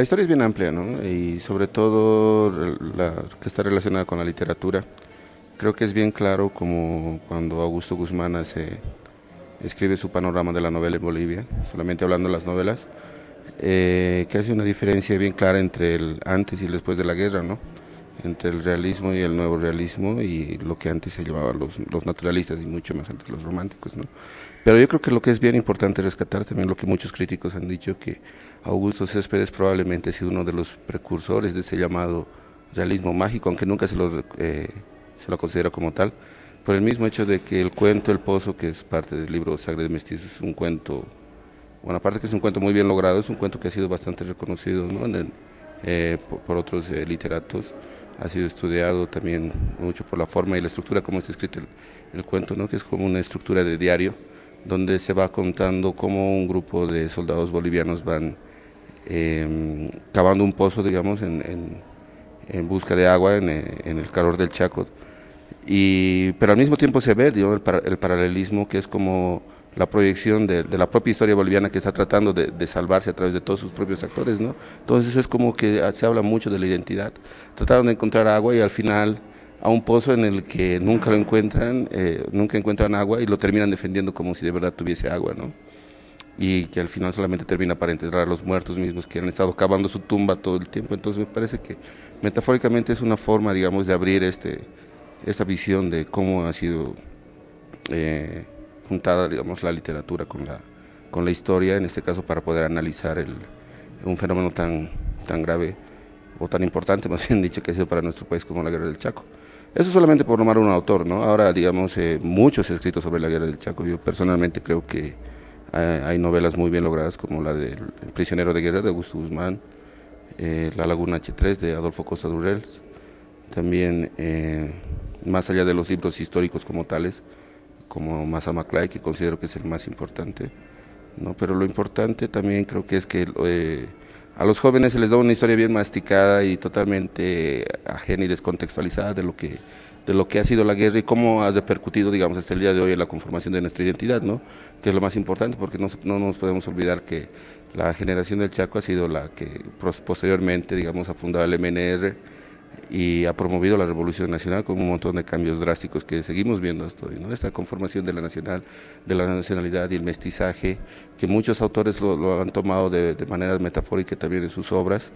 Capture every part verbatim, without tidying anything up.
la historia es bien amplia, ¿no? Y sobre todo la que está relacionada con la literatura. Creo que es bien claro como cuando Augusto Guzmán hace, escribe su panorama de la novela en Bolivia, solamente hablando de las novelas, eh, que hace una diferencia bien clara entre el antes y el después de la guerra, ¿no? Entre el realismo y el nuevo realismo y lo que antes se llamaban los, los naturalistas y mucho más antes los románticos, ¿no? Pero yo creo que lo que es bien importante rescatar también lo que muchos críticos han dicho, que Augusto Céspedes probablemente ha sido uno de los precursores de ese llamado realismo mágico, aunque nunca se lo, eh, se lo considera como tal, por el mismo hecho de que el cuento El Pozo, que es parte del libro Sangre de Mestizos, es un cuento, bueno, aparte que es un cuento muy bien logrado, es un cuento que ha sido bastante reconocido, ¿no? en el, eh, por, por, otros eh, literatos, ha sido estudiado también mucho por la forma y la estructura como está escrito el, el cuento, ¿no? Que es como una estructura de diario, donde se va contando cómo un grupo de soldados bolivianos van eh, cavando un pozo, digamos, en, en, en busca de agua en, en, el calor del Chaco, y, pero al mismo tiempo se ve, digamos, el, para, el paralelismo, que es como la proyección de, de la propia historia boliviana, que está tratando de, de salvarse a través de todos sus propios actores, ¿no? Entonces es como que se habla mucho de la identidad. Trataron de encontrar agua y al final a un pozo en el que nunca lo encuentran, eh, nunca encuentran agua y lo terminan defendiendo como si de verdad tuviese agua, ¿no? Y que al final solamente termina para enterrar a los muertos mismos que han estado cavando su tumba todo el tiempo. Entonces me parece que metafóricamente es una forma, digamos, de abrir este, esta visión de cómo ha sido eh, juntada, digamos, la literatura con la, con la historia, en este caso para poder analizar el, un fenómeno tan, tan grave o tan importante, más bien dicho, que ha sido para nuestro país como la Guerra del Chaco. Eso solamente por nombrar un autor, ¿no? Ahora, digamos, eh, muchos escritos sobre la Guerra del Chaco. Yo personalmente creo que hay, hay novelas muy bien logradas como la de El prisionero de guerra de Augusto Guzmán, eh, La Laguna H tres de Adolfo Costa Durrells, también eh, más allá de los libros históricos como tales, como Mazamaclay, que considero que es el más importante, ¿no? Pero lo importante también creo que es que eh, a los jóvenes se les da una historia bien masticada y totalmente ajena y descontextualizada de lo que de lo que ha sido la guerra y cómo ha repercutido, digamos, hasta el día de hoy en la conformación de nuestra identidad, ¿no? Que es lo más importante, porque no, no nos podemos olvidar que la generación del Chaco ha sido la que posteriormente, digamos, ha fundado el M N R y ha promovido la Revolución Nacional con un montón de cambios drásticos que seguimos viendo hasta hoy, ¿no? Esta conformación de la nacional, de la nacionalidad y el mestizaje, que muchos autores lo, lo han tomado de, de manera metafórica también en sus obras.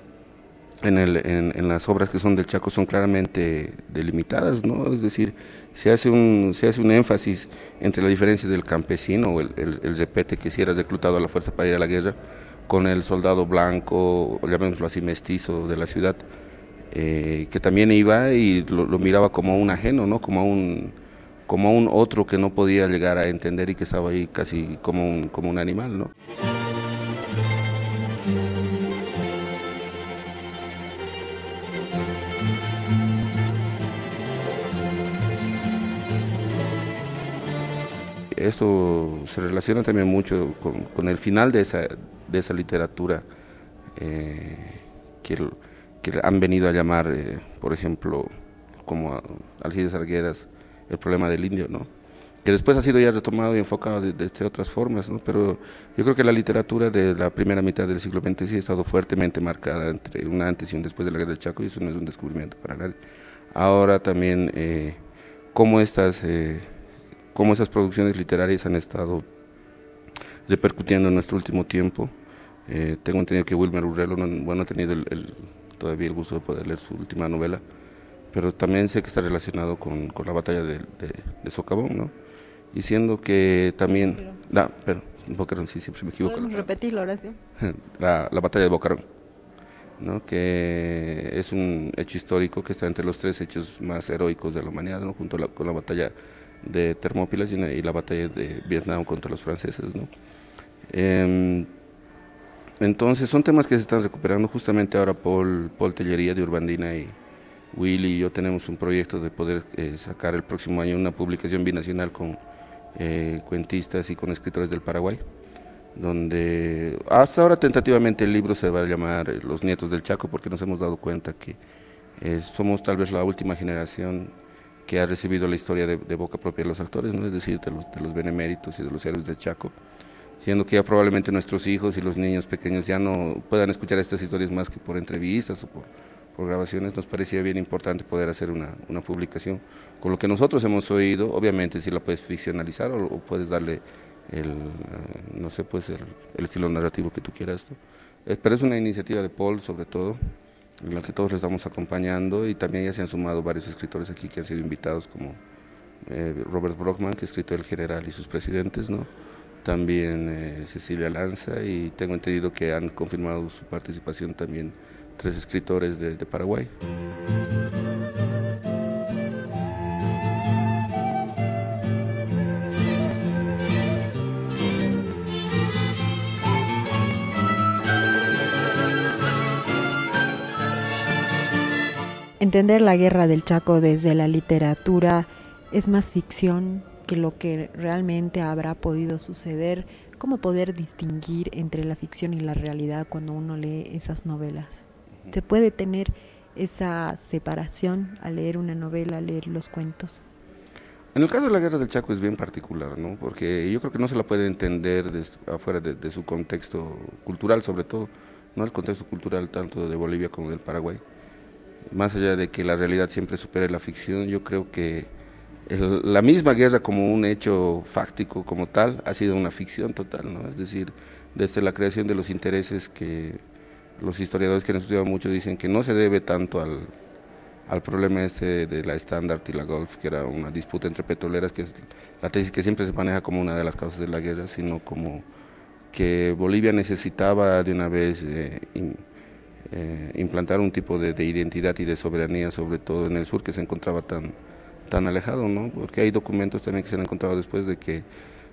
En, el, en, en las obras que son del Chaco son claramente delimitadas, ¿no? Es decir, se hace un, se hace un énfasis entre la diferencia del campesino o el, el, el repete que si era reclutado a la fuerza para ir a la guerra, con el soldado blanco, o llamémoslo así, mestizo de la ciudad, eh, que también iba y lo, lo miraba como un ajeno, ¿no? Como un, como un otro que no podía llegar a entender y que estaba ahí casi como un, como un animal, ¿no? Esto se relaciona también mucho con, con el final de esa, de esa literatura eh, que, que, han venido a llamar, eh, por ejemplo, como Alcides Arguedas, el problema del indio, ¿no? Que después ha sido ya retomado y enfocado de, de, de otras formas, ¿no? Pero yo creo que la literatura de la primera mitad del siglo veinte sí ha estado fuertemente marcada entre un antes y un después de la Guerra del Chaco, y eso no es un descubrimiento para nadie. Ahora también, eh, cómo estas... Eh, cómo esas producciones literarias han estado repercutiendo en nuestro último tiempo. Eh, tengo entendido que Wilmer Urrelo no, bueno, ha tenido el, el, todavía el gusto de poder leer su última novela, pero también sé que está relacionado con, con la batalla de, de, de Socavón, ¿no? Y siendo que también... No, pero, Bocarón, sí, siempre me equivoco. ¿Podemos repetir la oración? La, la batalla de Bocarón, ¿no? Que es un hecho histórico que está entre los tres hechos más heroicos de la humanidad, ¿no? Junto a la, con la batalla de Termópilas y, y la batalla de Vietnam contra los franceses, ¿no? Eh, entonces son temas que se están recuperando. Justamente ahora Paul, Paul Tellería de Urbandina y Willy y yo tenemos un proyecto de poder eh, sacar el próximo año una publicación binacional con eh, cuentistas y con escritores del Paraguay, donde hasta ahora tentativamente el libro se va a llamar Los Nietos del Chaco, porque nos hemos dado cuenta que eh, somos tal vez la última generación que ha recibido la historia de, de boca propia de los actores, ¿no? Es decir, de los, de los beneméritos y de los héroes del Chaco, siendo que ya probablemente nuestros hijos y los niños pequeños ya no puedan escuchar estas historias más que por entrevistas o por, por grabaciones. Nos parecía bien importante poder hacer una, una publicación con lo que nosotros hemos oído. Obviamente si la puedes ficcionalizar o, o puedes darle el, no sé, pues el, el estilo narrativo que tú quieras, ¿no? Eh, pero es una iniciativa de Paul sobre todo, en la que todos le estamos acompañando, y también ya se han sumado varios escritores aquí que han sido invitados, como eh, Robert Brockman, que ha escrito El General y sus presidentes, ¿no? También eh, Cecilia Lanza, y tengo entendido que han confirmado su participación también tres escritores de, de Paraguay. Entender la guerra del Chaco desde la literatura es más ficción que lo que realmente habrá podido suceder. ¿Cómo poder distinguir entre la ficción y la realidad cuando uno lee esas novelas? ¿Se puede tener esa separación al leer una novela, al leer los cuentos? En el caso de la guerra del Chaco es bien particular, ¿no? Porque yo creo que no se la puede entender des, afuera de, de su contexto cultural, sobre todo, no el contexto cultural tanto de Bolivia como del Paraguay. Más allá de que la realidad siempre supere la ficción, yo creo que el, la misma guerra como un hecho fáctico como tal ha sido una ficción total, ¿no? Es decir, desde la creación de los intereses, que los historiadores que han estudiado mucho dicen que no se debe tanto al, al problema este de la Standard y la Gulf, que era una disputa entre petroleras, que es la tesis que siempre se maneja como una de las causas de la guerra, sino como que Bolivia necesitaba de una vez eh, in, eh, implantar un tipo de, de identidad y de soberanía, sobre todo en el sur, que se encontraba tan, tan alejado, ¿no? Porque hay documentos también que se han encontrado después de que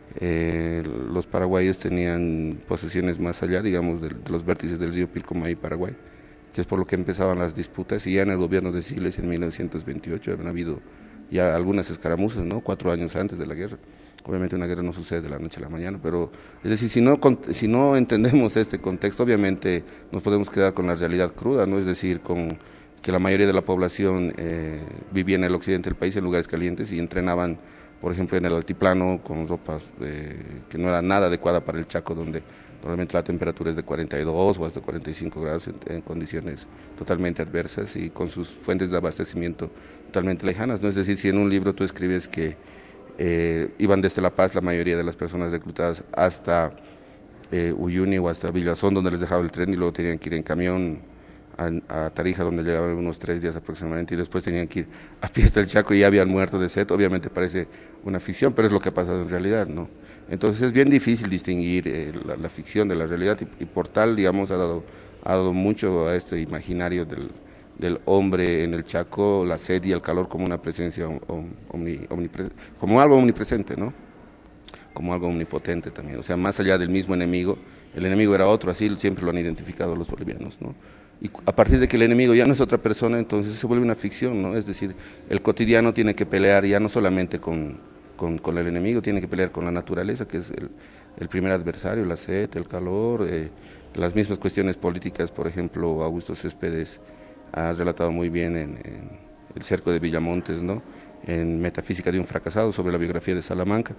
eh, los paraguayos tenían posesiones más allá, digamos, de, de los vértices del río Pilcomayo, Paraguay, que es por lo que empezaban las disputas, y ya en el gobierno de Siles en mil novecientos veintiocho habían habido ya algunas escaramuzas, ¿no? Cuatro años antes de la guerra. Obviamente una guerra no sucede de la noche a la mañana, pero es decir, si no, si no entendemos este contexto, obviamente nos podemos quedar con la realidad cruda, ¿no? Es decir, con que la mayoría de la población eh, vivía en el occidente del país, en lugares calientes, y entrenaban, por ejemplo, en el altiplano con ropas eh, que no era nada adecuada para el Chaco, donde normalmente la temperatura es de cuarenta y dos o hasta cuarenta y cinco grados en, en condiciones totalmente adversas, y con sus fuentes de abastecimiento totalmente lejanas, ¿no? Es decir, si en un libro tú escribes que eh, iban desde La Paz la mayoría de las personas reclutadas hasta eh, Uyuni o hasta Villazón, donde les dejaba el tren, y luego tenían que ir en camión a, a Tarija, donde llegaban unos tres días aproximadamente, y después tenían que ir a pie hasta el Chaco y ya habían muerto de sed. Obviamente parece una ficción, pero es lo que ha pasado en realidad, ¿no? Entonces es bien difícil distinguir eh, la, la ficción de la realidad, y, y por tal, digamos, ha dado, ha dado mucho a este imaginario del, del hombre en el Chaco, la sed y el calor como una presencia omni, omnipre, como algo omnipresente, ¿no? Como algo omnipotente también, o sea, más allá del mismo enemigo, el enemigo era otro, así siempre lo han identificado los bolivianos, ¿no? Y a partir de que el enemigo ya no es otra persona, entonces se vuelve una ficción, ¿no? Es decir, el cotidiano tiene que pelear ya no solamente con, con, con el enemigo, tiene que pelear con la naturaleza, que es el, el primer adversario, la sed, el calor, eh, las mismas cuestiones políticas. Por ejemplo, Augusto Céspedes ha relatado muy bien en, en El cerco de Villamontes, ¿no? En Metafísica de un fracasado, sobre la biografía de Salamanca.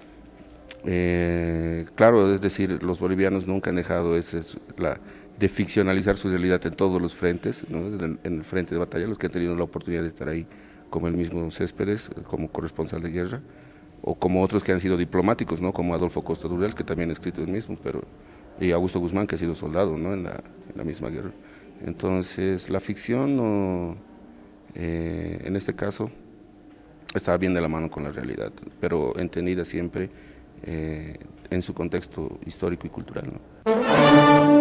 Eh, claro, es decir, los bolivianos nunca han dejado ese, la, de ficcionalizar su realidad en todos los frentes, ¿no? en, en el frente de batalla, los que han tenido la oportunidad de estar ahí, como el mismo Céspedes, como corresponsal de guerra, o como otros que han sido diplomáticos, ¿no? Como Adolfo Costa Durrell, que también ha escrito el mismo, pero, y Augusto Guzmán, que ha sido soldado, ¿no? en, la, en la misma guerra. Entonces, la ficción, no, eh, en este caso, estaba bien de la mano con la realidad, pero entendida siempre eh, en su contexto histórico y cultural, ¿no?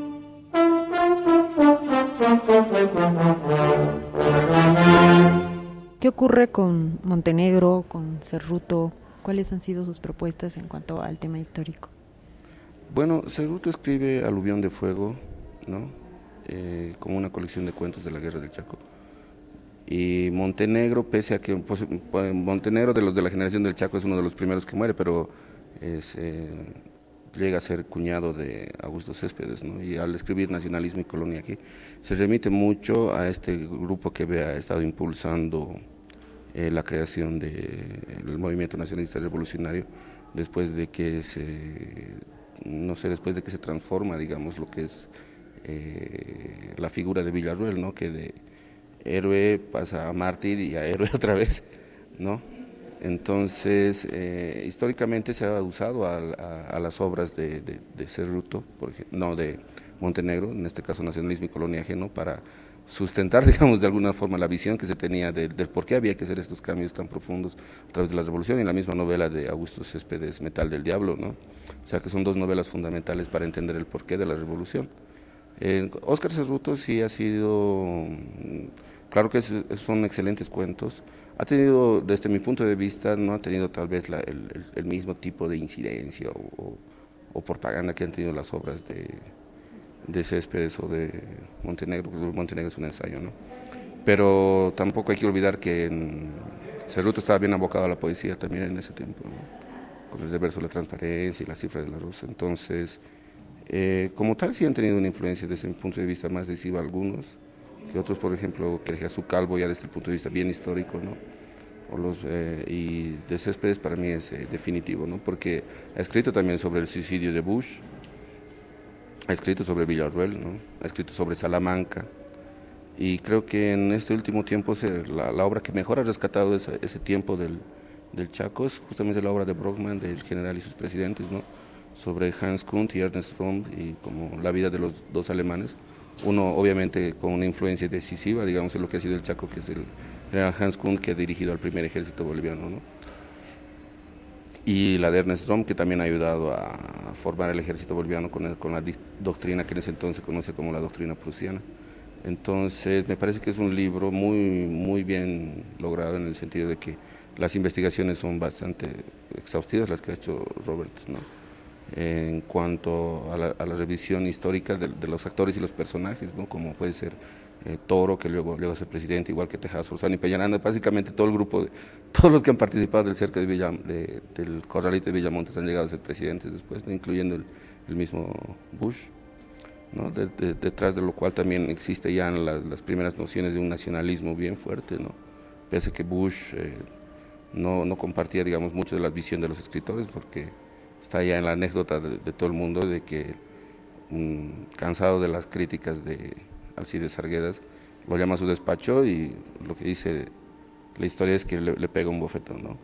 ¿Qué ocurre con Montenegro, con Cerruto? ¿Cuáles han sido sus propuestas en cuanto al tema histórico? Bueno, Cerruto escribe Aluvión de Fuego, ¿no? Eh, como una colección de cuentos de la Guerra del Chaco. Y Montenegro, pese a que pues, Montenegro, de los de la generación del Chaco, es uno de los primeros que muere, pero es, eh, llega a ser cuñado de Augusto Céspedes, ¿no? Y al escribir Nacionalismo y Colonia aquí, se remite mucho a este grupo que ha estado impulsando eh, la creación del movimiento nacionalista revolucionario, después de que se, no sé, después de que se transforma, digamos, lo que es eh, la figura de Villarroel, ¿no? Que de héroe pasa a mártir y a héroe otra vez, ¿no? Entonces, eh, históricamente se ha usado a, a, a las obras de, de, de Cerruto, por ejemplo, no, de Montenegro, en este caso nacionalismo y colonia ajeno, para sustentar, digamos, de alguna forma la visión que se tenía del, del por qué había que hacer estos cambios tan profundos a través de la revolución, y la misma novela de Augusto Céspedes, Metal del Diablo, ¿no? O sea, que son dos novelas fundamentales para entender el porqué de la revolución. Eh, Óscar Cerruto sí ha sido, claro que es, son excelentes cuentos, ha tenido, desde mi punto de vista, no ha tenido tal vez la, el, el, el, mismo tipo de incidencia o, o, o, propaganda que han tenido las obras de, de Céspedes o de Montenegro, porque Montenegro es un ensayo, ¿no? Pero tampoco hay que olvidar que en Cerruto estaba bien abocado a la poesía también en ese tiempo, ¿no? Con el verso de la transparencia y las cifras de la Rosa. Entonces, eh, como tal, sí han tenido una influencia desde mi punto de vista más decisiva algunos, que otros, por ejemplo, que Jesús Calvo ya desde el punto de vista bien histórico, ¿no? O los, eh, y de Céspedes para mí es eh, definitivo, ¿no? Porque ha escrito también sobre el suicidio de Bush, ha escrito sobre Villarroel, ¿no? Ha escrito sobre Salamanca, y creo que en este último tiempo se, la, la obra que mejor ha rescatado ese, ese tiempo del, del Chaco es justamente la obra de Brockman, del general y sus presidentes, ¿no? Sobre Hans Kunt y Ernest Röhm y como la vida de los dos alemanes, uno obviamente con una influencia decisiva, digamos, en lo que ha sido el Chaco, que es el general Hans Kunt, que ha dirigido al primer ejército boliviano, ¿no? Y la de Ernest Röhm, que también ha ayudado a formar el ejército boliviano con, el, con la doctrina que en ese entonces se conoce como la doctrina prusiana. Entonces, me parece que es un libro muy, muy bien logrado en el sentido de que las investigaciones son bastante exhaustivas, las que ha hecho Robert, ¿no? En cuanto a la, a la revisión histórica de, de, los actores y los personajes, ¿no? Como puede ser eh, Toro, que luego llegó a ser presidente, igual que Tejas Forzani y Peñaranda, básicamente todo el grupo, de, todos los que han participado del cerco de Villa, de, del corralito de Villamontes han llegado a ser presidentes después, ¿no? Incluyendo el, el mismo Bush, ¿no? De, de, detrás de lo cual también existe ya la, las primeras nociones de un nacionalismo bien fuerte, ¿no? Pese a que Bush eh, no, no compartía, digamos, mucho de la visión de los escritores, porque está ya en la anécdota de, de todo el mundo de que, um, cansado de las críticas de Alcides Arguedas, lo llama a su despacho y lo que dice la historia es que le, le pega un bofetón, ¿no?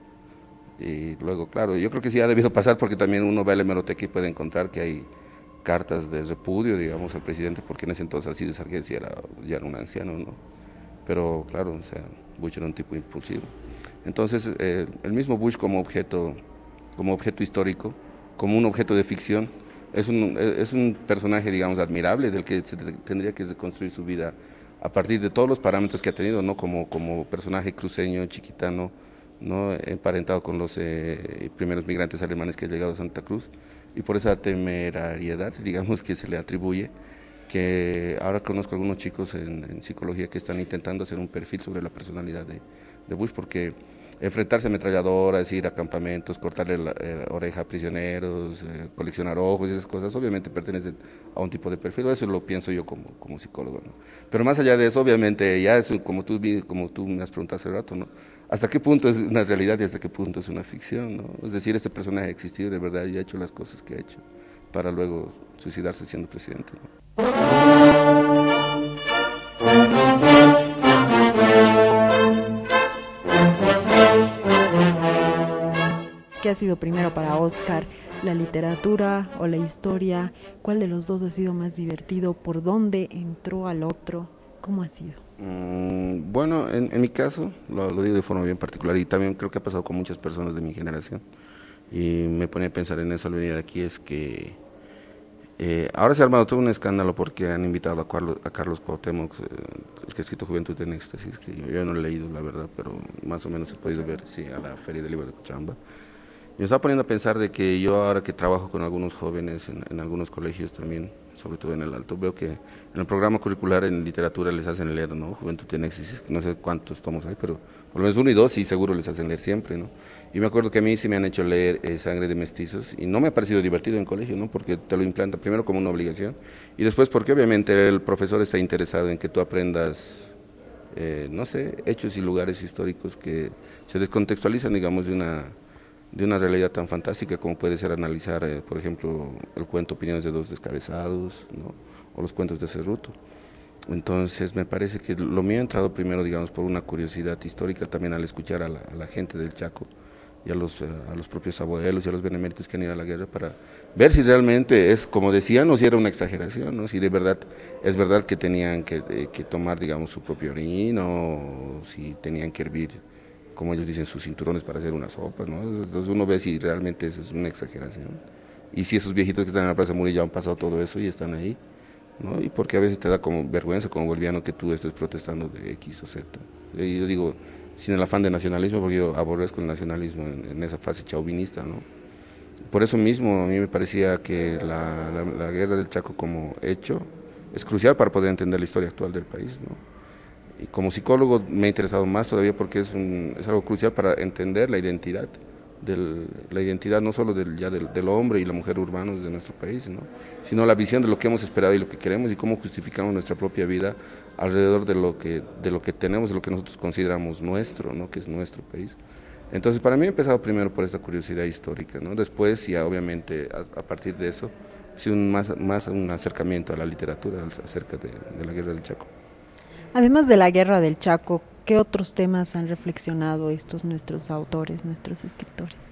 Y luego, claro, yo creo que sí ha debido pasar, porque también uno va a la hemeroteca y puede encontrar que hay cartas de repudio, digamos, al presidente, porque en ese entonces Alcides Arguedas ya era, ya era un anciano, ¿no? Pero claro, o sea, Bush era un tipo impulsivo. Entonces, eh, el mismo Bush como objeto, como objeto histórico, como un objeto de ficción, es un, es un personaje, digamos, admirable, del que se tendría que reconstruir su vida a partir de todos los parámetros que ha tenido, ¿no? Como, como personaje cruceño, chiquitano, ¿no? Emparentado con los eh, primeros migrantes alemanes que han llegado a Santa Cruz, y por esa temerariedad, digamos, que se le atribuye, que ahora conozco algunos chicos en, en psicología que están intentando hacer un perfil sobre la personalidad de, de Bush, porque enfrentarse a ametralladoras, ir a campamentos, cortarle la eh, oreja a prisioneros, eh, coleccionar ojos y esas cosas, obviamente pertenecen a un tipo de perfil, eso lo pienso yo como, como psicólogo, ¿no? Pero más allá de eso, obviamente, ya es como tú, como tú me has preguntado hace rato, ¿no? ¿Hasta qué punto es una realidad y hasta qué punto es una ficción, ¿no? Es decir, este personaje ha existido de verdad y ha hecho las cosas que ha hecho para luego suicidarse siendo presidente, ¿no? ¿Qué ha sido primero para Óscar, la literatura o la historia? ¿Cuál de los dos ha sido más divertido? ¿Por dónde entró al otro? ¿Cómo ha sido? Mm, bueno, en, en mi caso, lo, lo digo de forma bien particular, y también creo que ha pasado con muchas personas de mi generación, y me pone a pensar en eso al venir aquí, es que eh, ahora se ha armado todo un escándalo porque han invitado a Carlos, a Carlos Cuauhtémoc, eh, el que ha escrito Juventud en Éxtasis, que yo, yo no he leído, la verdad, pero más o menos he podido ver, sí, a la Feria del Libro de Cochabamba. Me estaba poniendo a pensar de que yo ahora que trabajo con algunos jóvenes en, en algunos colegios también, sobre todo en el Alto, veo que en el programa curricular en literatura les hacen leer, ¿no? Juventud en Éxtasis, no sé cuántos tomos hay, pero por lo menos uno y dos sí seguro les hacen leer siempre, ¿no? Y me acuerdo que a mí sí me han hecho leer eh, Sangre de Mestizos, y no me ha parecido divertido en el colegio, ¿no? Porque te lo implanta primero como una obligación, y después porque obviamente el profesor está interesado en que tú aprendas, eh, no sé, hechos y lugares históricos que se descontextualizan, digamos, de una de una realidad tan fantástica como puede ser analizar, eh, por ejemplo, el cuento Opiniones de dos descabezados, ¿no? O los cuentos de Cerruto. Entonces me parece que lo mío ha entrado primero, digamos, por una curiosidad histórica, también al escuchar a la, a la gente del Chaco y a los, eh, a los propios abuelos y a los beneméritos que han ido a la guerra para ver si realmente es como decían o si era una exageración, ¿no? Si de verdad es verdad que tenían que, eh, que tomar, digamos, su propio orín o si tenían que hervir, como ellos dicen, sus cinturones para hacer una sopa, ¿no? Entonces uno ve si realmente eso es una exageración y si esos viejitos que están en la Plaza Murillo han pasado todo eso y están ahí, ¿no? Y porque a veces te da como vergüenza como boliviano que tú estés protestando de X o Z. Y yo digo, sin el afán de nacionalismo, porque yo aborrezco el nacionalismo en, en esa fase chauvinista, ¿no? Por eso mismo a mí me parecía que la, la, la guerra del Chaco como hecho es crucial para poder entender la historia actual del país, ¿no? Y como psicólogo me ha interesado más todavía porque es, un, es algo crucial para entender la identidad, del, la identidad no solo del, ya del, del hombre y la mujer urbanos de nuestro país, ¿no? Sino la visión de lo que hemos esperado y lo que queremos y cómo justificamos nuestra propia vida alrededor de lo que, de lo que tenemos, de lo que nosotros consideramos nuestro, ¿no? Que es nuestro país. Entonces para mí he empezado primero por esta curiosidad histórica, ¿no? Después ya obviamente a, a partir de eso, sí un más, más un acercamiento a la literatura acerca de, de la guerra del Chaco. Además de la guerra del Chaco, ¿qué otros temas han reflexionado estos nuestros autores, nuestros escritores?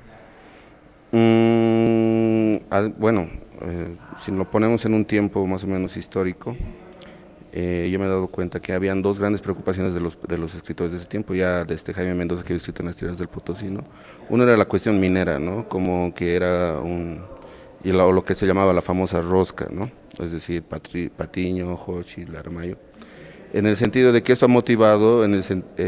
Mm, ah, bueno, eh, si lo ponemos en un tiempo más o menos histórico, eh, yo me he dado cuenta que habían dos grandes preocupaciones de los, de los escritores de ese tiempo, ya desde Jaime Mendoza que había escrito en las tierras del Potosí, ¿no? Uno era la cuestión minera, ¿no? Como que era un, y lo, lo que se llamaba la famosa rosca, ¿no? Es decir, Patri, Patiño, Hochi, Laramayo, en el sentido de que esto ha motivado en el,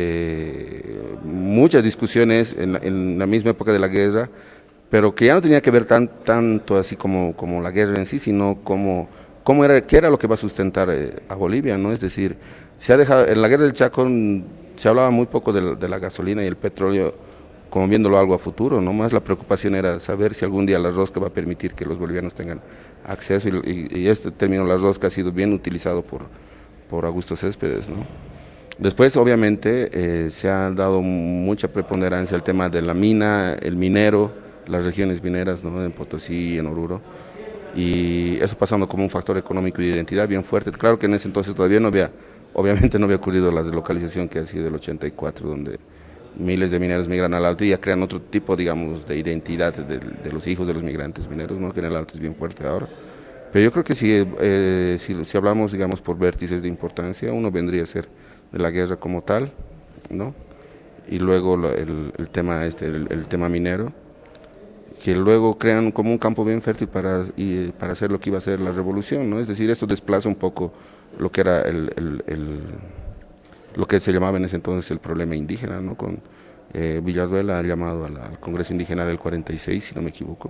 eh, muchas discusiones en, en, la misma época de la guerra, pero que ya no tenía que ver tan, tanto así como, como la guerra en sí, sino como cómo era, qué era lo que va a sustentar eh, a Bolivia, ¿no? Es decir, se ha dejado, en la guerra del Chaco se hablaba muy poco de, de la gasolina y el petróleo como viéndolo algo a futuro, ¿no? Más la preocupación era saber si algún día la rosca va a permitir que los bolivianos tengan acceso y, y, y este término, la rosca, ha sido bien utilizado por, por Augusto Céspedes, ¿no? Después, obviamente, eh, se ha dado mucha preponderancia al tema de la mina, el minero, las regiones mineras, ¿no? En Potosí y en Oruro, y eso pasando como un factor económico y de identidad bien fuerte. Claro que en ese entonces todavía no había, obviamente no había ocurrido la deslocalización que ha sido del ochenta y cuatro, donde miles de mineros migran al Alto y ya crean otro tipo, digamos, de identidad de, de los hijos de los migrantes mineros, ¿no? Que en el Alto es bien fuerte ahora. Pero yo creo que si, eh, si, si hablamos, digamos, por vértices de importancia, uno vendría a ser de la guerra como tal, ¿no? Y luego lo, el, el, tema este, el, el, tema minero, que luego crean como un campo bien fértil para, y, para hacer lo que iba a ser la revolución, ¿no? Es decir, esto desplaza un poco lo que era el, el, el lo que se llamaba en ese entonces el problema indígena, ¿no? Con eh, Villarruel ha llamado a la, al Congreso Indígena del cuarenta y seis, si no me equivoco.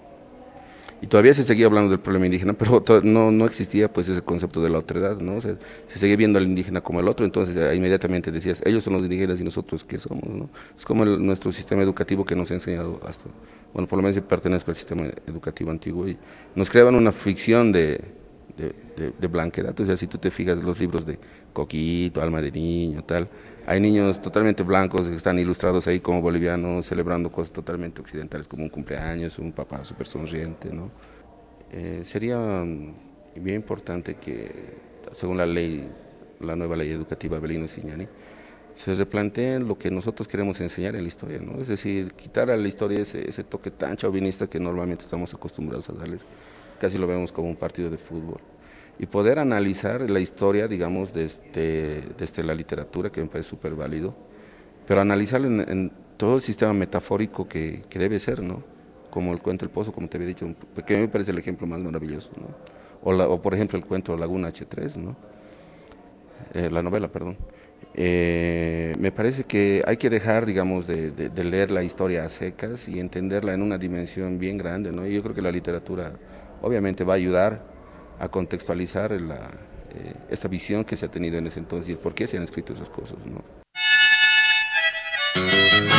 Y todavía se seguía hablando del problema indígena, pero no, no existía pues ese concepto de la otredad, ¿no? O sea, se seguía viendo al indígena como el otro, entonces eh, inmediatamente decías, ellos son los indígenas y nosotros qué somos, ¿no? Es como el, nuestro sistema educativo que nos ha enseñado hasta, bueno, por lo menos yo pertenezco al sistema educativo antiguo y nos creaban una ficción de, de, de, de blanquedad, o sea, si tú te fijas los libros de Coquito, Alma de Niño, tal, hay niños totalmente blancos que están ilustrados ahí como bolivianos, celebrando cosas totalmente occidentales, como un cumpleaños, un papá súper sonriente, ¿no? Eh, sería bien importante que, según la ley, la nueva ley educativa Belino Signani, se replanteen lo que nosotros queremos enseñar en la historia, ¿no? Es decir, quitar a la historia ese, ese toque tan chauvinista que normalmente estamos acostumbrados a darles, casi lo vemos como un partido de fútbol, y poder analizar la historia, digamos, desde, desde la literatura, que me parece súper válido, pero analizarlo en, en, todo el sistema metafórico que, que debe ser, ¿no? Como el cuento El Pozo, como te había dicho, porque a mí me parece el ejemplo más maravilloso, ¿no? O, la, o por ejemplo el cuento Laguna H tres, ¿no? Eh, la novela, perdón. Eh, me parece que hay que dejar, digamos, de, de, de, leer la historia a secas y entenderla en una dimensión bien grande, ¿no? Y yo creo que la literatura obviamente va a ayudar a contextualizar la, eh, esta visión que se ha tenido en ese entonces y el por qué se han escrito esas cosas, ¿no?